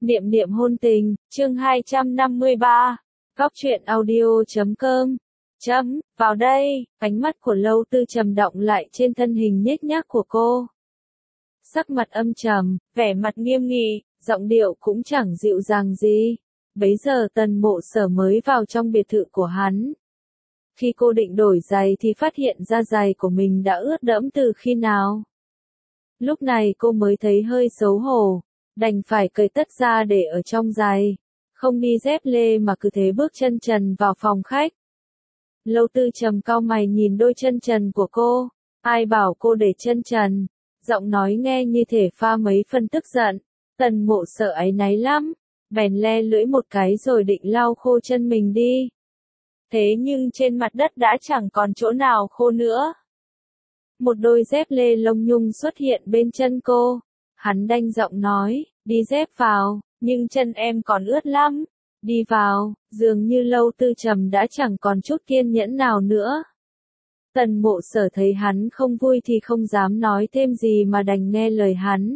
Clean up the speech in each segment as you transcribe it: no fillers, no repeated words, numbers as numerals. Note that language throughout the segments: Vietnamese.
Niệm niệm hôn tình, chương 253. Góc truyện audio.com. Vào đây, ánh mắt của Lâu Tư trầm động lại trên thân hình nhếch nhác của cô. Sắc mặt âm trầm, vẻ mặt nghiêm nghị, giọng điệu cũng chẳng dịu dàng gì. Bấy giờ Tần Mộ Sở mới vào trong biệt thự của hắn. Khi cô định đổi giày thì phát hiện ra giày của mình đã ướt đẫm từ khi nào. Lúc này cô mới thấy hơi xấu hổ, đành phải cởi tất ra để ở trong giày, không đi dép lê mà cứ thế bước chân trần vào phòng khách. Lâu Tư trầm cau mày nhìn đôi chân trần của cô, ai bảo cô để chân trần, giọng nói nghe như thể pha mấy phần tức giận. Tần Mộ Sở áy náy lắm, bèn le lưỡi một cái rồi định lau khô chân mình đi. Thế nhưng trên mặt đất đã chẳng còn chỗ nào khô nữa. Một đôi dép lê lông nhung xuất hiện bên chân cô. Hắn đanh giọng nói, đi dép vào, nhưng chân em còn ướt lắm. Đi vào, dường như Lâu Tư trầm đã chẳng còn chút kiên nhẫn nào nữa. Tần Mộ Sở thấy hắn không vui thì không dám nói thêm gì mà đành nghe lời hắn.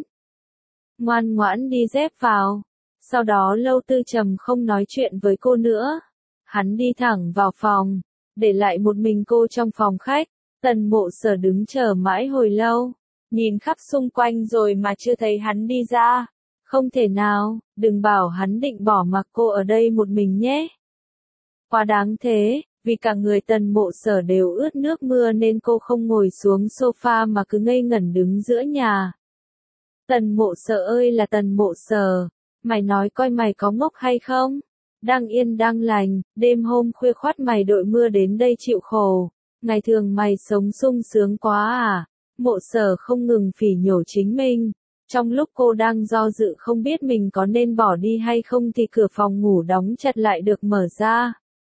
Ngoan ngoãn đi dép vào. Sau đó Lâu Tư trầm không nói chuyện với cô nữa. Hắn đi thẳng vào phòng, để lại một mình cô trong phòng khách. Tần Mộ Sở đứng chờ mãi hồi lâu, nhìn khắp xung quanh rồi mà chưa thấy hắn đi ra. Không thể nào, đừng bảo hắn định bỏ mặc cô ở đây một mình nhé. Quá đáng thế, vì cả người Tần Mộ Sở đều ướt nước mưa nên cô không ngồi xuống sofa mà cứ ngây ngẩn đứng giữa nhà. Tần Mộ Sở ơi là Tần Mộ Sở, mày nói coi mày có ngốc hay không? Đang yên đang lành, đêm hôm khuya khoắt mày đội mưa đến đây chịu khổ. Ngày thường mày sống sung sướng quá à? Mộ Sở không ngừng phỉ nhổ chính mình. Trong lúc cô đang do dự không biết mình có nên bỏ đi hay không thì cửa phòng ngủ đóng chặt lại được mở ra.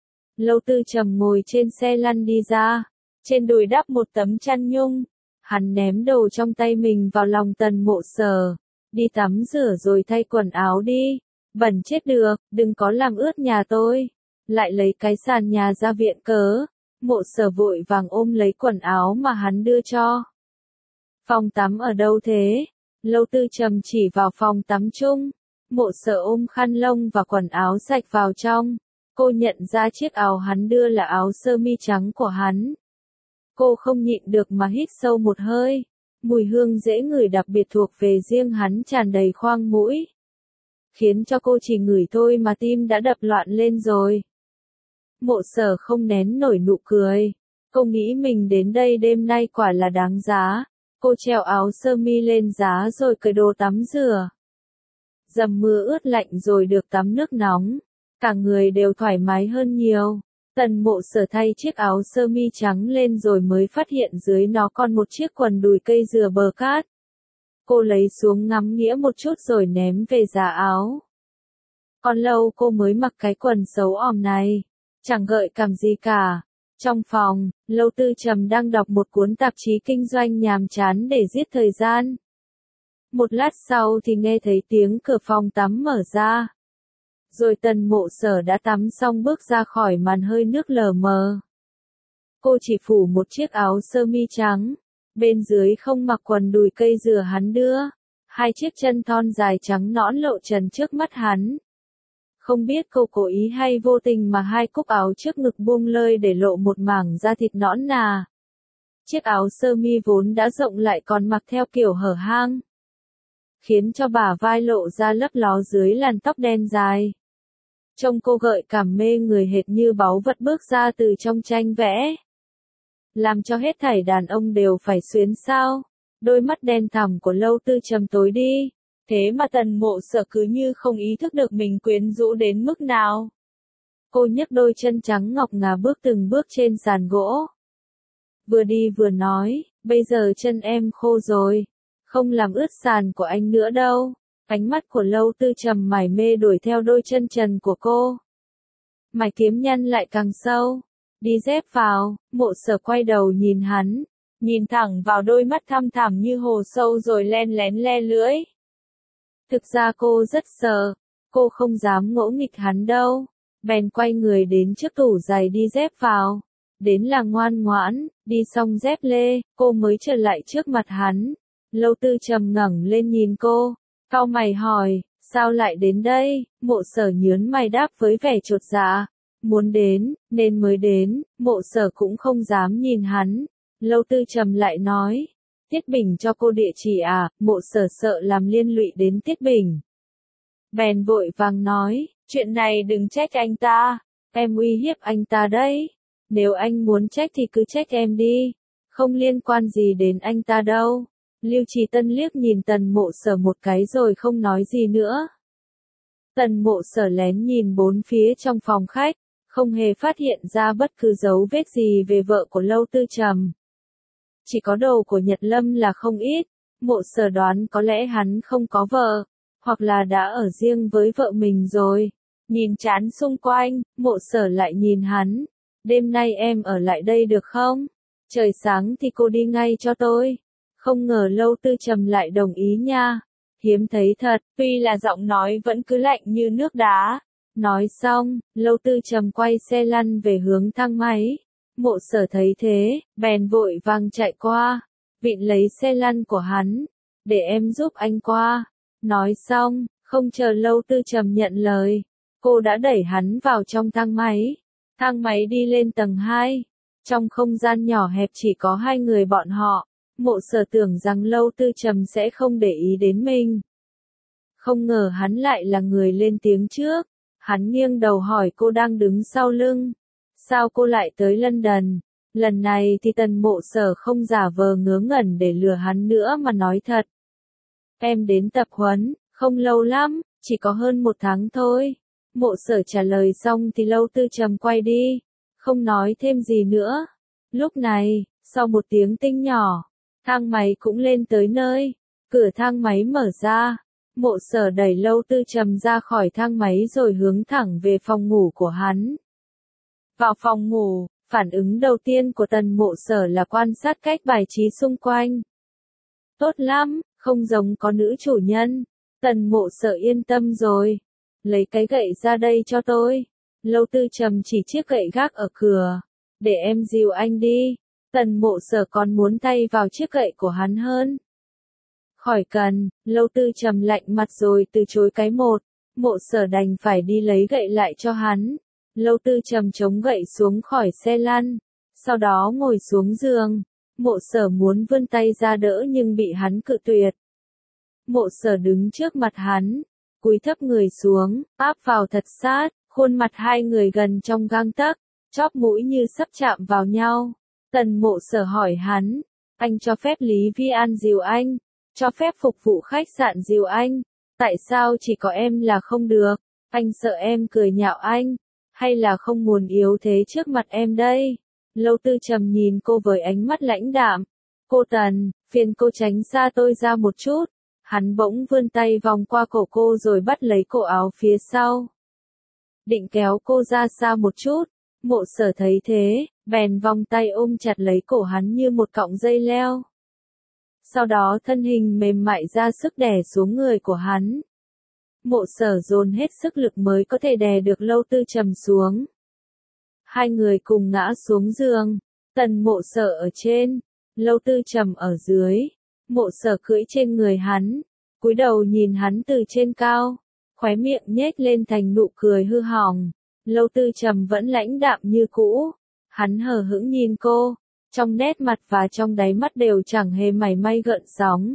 Lâu Tư trầm ngồi trên xe lăn đi ra, trên đùi đắp một tấm chăn nhung. Hắn ném đồ trong tay mình vào lòng Tần Mộ Sở. Đi tắm rửa rồi thay quần áo đi. Bẩn chết được, đừng có làm ướt nhà tôi. Lại lấy cái sàn nhà ra viện cớ. Mộ Sở vội vàng ôm lấy quần áo mà hắn đưa cho. Phòng tắm ở đâu thế? Lâu Tư trầm chỉ vào phòng tắm chung. Mộ Sở ôm khăn lông và quần áo sạch vào trong. Cô nhận ra chiếc áo hắn đưa là áo sơ mi trắng của hắn. Cô không nhịn được mà hít sâu một hơi. Mùi hương dễ ngửi đặc biệt thuộc về riêng hắn tràn đầy khoang mũi. Khiến cho cô chỉ ngửi thôi mà tim đã đập loạn lên rồi. Mộ Sở không nén nổi nụ cười. Cô nghĩ mình đến đây đêm nay quả là đáng giá. Cô treo áo sơ mi lên giá rồi cởi đồ tắm rửa. Dầm mưa ướt lạnh rồi được tắm nước nóng. Cả người đều thoải mái hơn nhiều. Tần Mộ Sở thay chiếc áo sơ mi trắng lên rồi mới phát hiện dưới nó còn một chiếc quần đùi cây dừa bờ cát. Cô lấy xuống ngắm nghĩa một chút rồi ném về giá áo. Còn lâu cô mới mặc cái quần xấu òm này. Chẳng gợi cảm gì cả. Trong phòng, Lâu Tư trầm đang đọc một cuốn tạp chí kinh doanh nhàm chán để giết thời gian. Một lát sau thì nghe thấy tiếng cửa phòng tắm mở ra. Rồi Tần Mộ Sở đã tắm xong bước ra khỏi màn hơi nước lờ mờ. Cô chỉ phủ một chiếc áo sơ mi trắng. Bên dưới không mặc quần đùi cây dừa hắn đưa. Hai chiếc chân thon dài trắng nõn lộ trần trước mắt hắn. Không biết cô cố ý hay vô tình mà hai cúc áo trước ngực buông lơi để lộ một mảng da thịt nõn nà. Chiếc áo sơ mi vốn đã rộng lại còn mặc theo kiểu hở hang. Khiến cho bả vai lộ ra lấp ló dưới làn tóc đen dài. Trông cô gợi cảm mê người hệt như báu vật bước ra từ trong tranh vẽ. Làm cho hết thảy đàn ông đều phải xuyến sao. Đôi mắt đen thẳm của Lâu Tư trầm tối đi. Thế mà Tần Mộ Sở cứ như không ý thức được mình quyến rũ đến mức nào. Cô nhấc đôi chân trắng ngọc ngà bước từng bước trên sàn gỗ. Vừa đi vừa nói, bây giờ chân em khô rồi. Không làm ướt sàn của anh nữa đâu. Ánh mắt của Lâu Tư trầm mải mê đuổi theo đôi chân trần của cô. Mày kiếm nhăn lại càng sâu. Đi dép vào, Mộ Sở quay đầu nhìn hắn. Nhìn thẳng vào đôi mắt thăm thẳm như hồ sâu rồi len lén le lưỡi. Thực ra cô rất sợ, cô không dám ngỗ nghịch hắn đâu. Bèn quay người đến trước tủ giày đi dép vào. Đến là ngoan ngoãn, đi xong dép lê, cô mới trở lại trước mặt hắn. Lâu Tư trầm ngẩng lên nhìn cô, cau mày hỏi, Sao lại đến đây? Mộ Sở nhớn mày đáp với vẻ chột dạ. Muốn đến, nên mới đến, Mộ Sở cũng không dám nhìn hắn. Lâu Tư Trầm lại nói. Tiết Bình cho cô địa chỉ à? Mộ Sở sợ làm liên lụy đến Tiết Bình. Bèn vội vàng nói, chuyện này đừng trách anh ta, em uy hiếp anh ta đấy. Nếu anh muốn trách thì cứ trách em đi, không liên quan gì đến anh ta đâu. Lưu Trì Tân liếc nhìn Tần Mộ Sở một cái rồi không nói gì nữa. Tần Mộ Sở lén nhìn bốn phía trong phòng khách, không hề phát hiện ra bất cứ dấu vết gì về vợ của Lâu Tư Trầm. Chỉ có đồ của Nhật Lâm là không ít, Mộ Sở đoán có lẽ hắn không có vợ, hoặc là đã ở riêng với vợ mình rồi. Nhìn chán xung quanh, Mộ Sở lại nhìn hắn. Đêm nay em ở lại đây được không? Trời sáng thì cô đi ngay cho tôi. Không ngờ Lâu Tư Trầm lại đồng ý nha. Hiếm thấy thật, tuy là giọng nói vẫn cứ lạnh như nước đá. Nói xong, Lâu Tư Trầm quay xe lăn về hướng thang máy. Mộ Sở thấy thế, bèn vội vàng chạy qua, vịn lấy xe lăn của hắn. Để em giúp anh qua. Nói xong, không chờ Lâu Tư Trầm nhận lời, cô đã đẩy hắn vào trong thang máy. Thang máy đi lên tầng 2. Trong không gian nhỏ hẹp chỉ có hai người bọn họ. Mộ Sở tưởng rằng Lâu Tư Trầm sẽ không để ý đến mình. Không ngờ hắn lại là người lên tiếng trước. Hắn nghiêng đầu hỏi cô đang đứng sau lưng. Sao cô lại tới London? Lần này thì Tần Mộ Sở không giả vờ ngớ ngẩn để lừa hắn nữa mà nói thật. Em đến tập huấn, không lâu lắm, chỉ có hơn 1 tháng thôi. Mộ Sở trả lời xong thì Lâu Tư Trầm quay đi, không nói thêm gì nữa. Lúc này, sau một tiếng tinh nhỏ, thang máy cũng lên tới nơi. Cửa thang máy mở ra, Mộ Sở đẩy Lâu Tư Trầm ra khỏi thang máy rồi hướng thẳng về phòng ngủ của hắn. Vào phòng ngủ, phản ứng đầu tiên của Tần Mộ Sở là quan sát cách bài trí xung quanh. Tốt lắm, không giống có nữ chủ nhân. Tần Mộ Sở yên tâm rồi. Lấy cái gậy ra đây cho tôi. Lâu Tư Trầm chỉ chiếc gậy gác ở cửa. Để em dìu anh đi. Tần Mộ Sở còn muốn tay vào chiếc gậy của hắn hơn. Khỏi cần, Lâu Tư Trầm lạnh mặt rồi từ chối cái một. Mộ Sở đành phải đi lấy gậy lại cho hắn. Lâu Tư Trầm chống gậy xuống khỏi xe lăn. Sau đó ngồi xuống giường. Mộ Sở muốn vươn tay ra đỡ nhưng bị hắn cự tuyệt. Mộ Sở đứng trước mặt hắn, cúi thấp người xuống, áp vào thật sát, khuôn mặt hai người gần trong gang tấc, chóp mũi như sắp chạm vào nhau. Tần Mộ Sở hỏi hắn, anh cho phép Lý Vi An dìu anh, cho phép phục vụ khách sạn dìu anh, tại sao chỉ có em là không được? Anh sợ em cười nhạo anh, hay là không muốn yếu thế trước mặt em đây? Lâu Tư Trầm nhìn cô với ánh mắt lãnh đạm. Cô Tần, phiền cô tránh xa tôi ra một chút. Hắn bỗng vươn tay vòng qua cổ cô rồi bắt lấy cổ áo phía sau. Định kéo cô ra xa một chút. Mộ Sở thấy thế, bèn vòng tay ôm chặt lấy cổ hắn như một cọng dây leo. Sau đó thân hình mềm mại ra sức đè xuống người của hắn. Mộ Sở dồn hết sức lực mới có thể đè được Lâu Tư Trầm xuống. Hai người cùng ngã xuống giường. Tần Mộ Sở ở trên, Lâu Tư Trầm ở dưới. Mộ Sở cưỡi trên người hắn, cúi đầu nhìn hắn từ trên cao, khóe miệng nhếch lên thành nụ cười hư hỏng. Lâu Tư Trầm vẫn lãnh đạm như cũ. Hắn hờ hững nhìn cô, trong nét mặt và trong đáy mắt đều chẳng hề mảy may gợn sóng.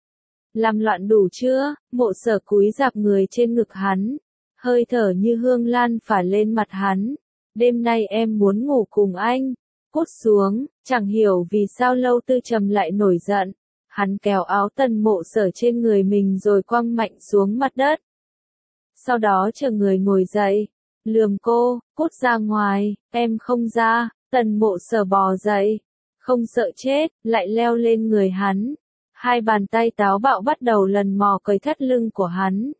Làm loạn đủ chưa? Mộ Sở cúi rạp người trên ngực hắn, hơi thở như hương lan phả lên mặt hắn. Đêm nay em muốn ngủ cùng anh. Cút xuống. Chẳng hiểu vì sao Lâu Tư Trầm lại nổi giận. Hắn kéo áo Tần Mộ Sở trên người mình rồi quăng mạnh xuống mặt đất. Sau đó chờ người ngồi dậy, lườm cô, cút ra ngoài. Em không ra. Tần Mộ Sở bò dậy, không sợ chết, lại leo lên người hắn. Hai bàn tay táo bạo bắt đầu lần mò cởi thắt lưng của hắn.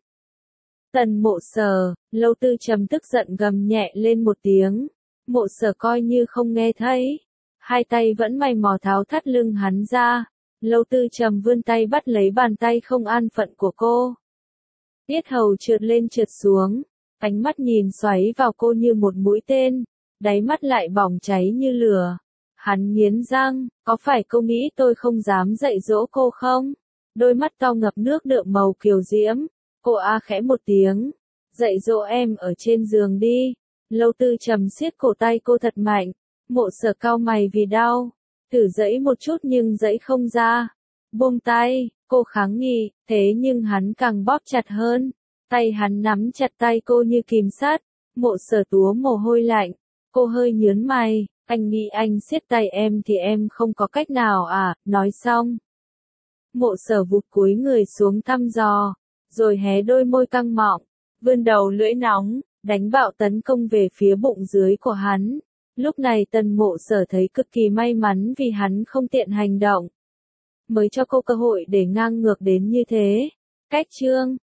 Tần Mộ Sở, Lâu Tư Trầm tức giận gầm nhẹ lên một tiếng. Mộ Sở coi như không nghe thấy. Hai tay vẫn mày mò tháo thắt lưng hắn ra. Lâu Tư Trầm vươn tay bắt lấy bàn tay không an phận của cô. Tiết hầu trượt lên trượt xuống. Ánh mắt nhìn xoáy vào cô như một mũi tên. Đáy mắt lại bỏng cháy như lửa. Hắn nghiến răng, có phải cô nghĩ tôi không dám dạy dỗ cô không? Đôi mắt to ngập nước đượm màu kiều diễm. Cô a khẽ một tiếng. Dạy dỗ em ở trên giường đi. Lâu Tư Trầm siết cổ tay cô thật mạnh. Mộ Sở cau mày vì đau. Thử giãy một chút nhưng giãy không ra. Buông tay, cô kháng nghị, thế nhưng hắn càng bóp chặt hơn. Tay hắn nắm chặt tay cô như kìm sắt. Mộ Sở túa mồ hôi lạnh. Cô hơi nhớn mày, anh nghĩ anh siết tay em thì em không có cách nào à, nói xong. Mộ Sở vụt cúi người xuống thăm dò, rồi hé đôi môi căng mọng, vươn đầu lưỡi nóng, đánh bạo tấn công về phía bụng dưới của hắn. Lúc này Tần Mộ Sở thấy cực kỳ may mắn vì hắn không tiện hành động. Mới cho cô cơ hội để ngang ngược đến như thế. Cách chương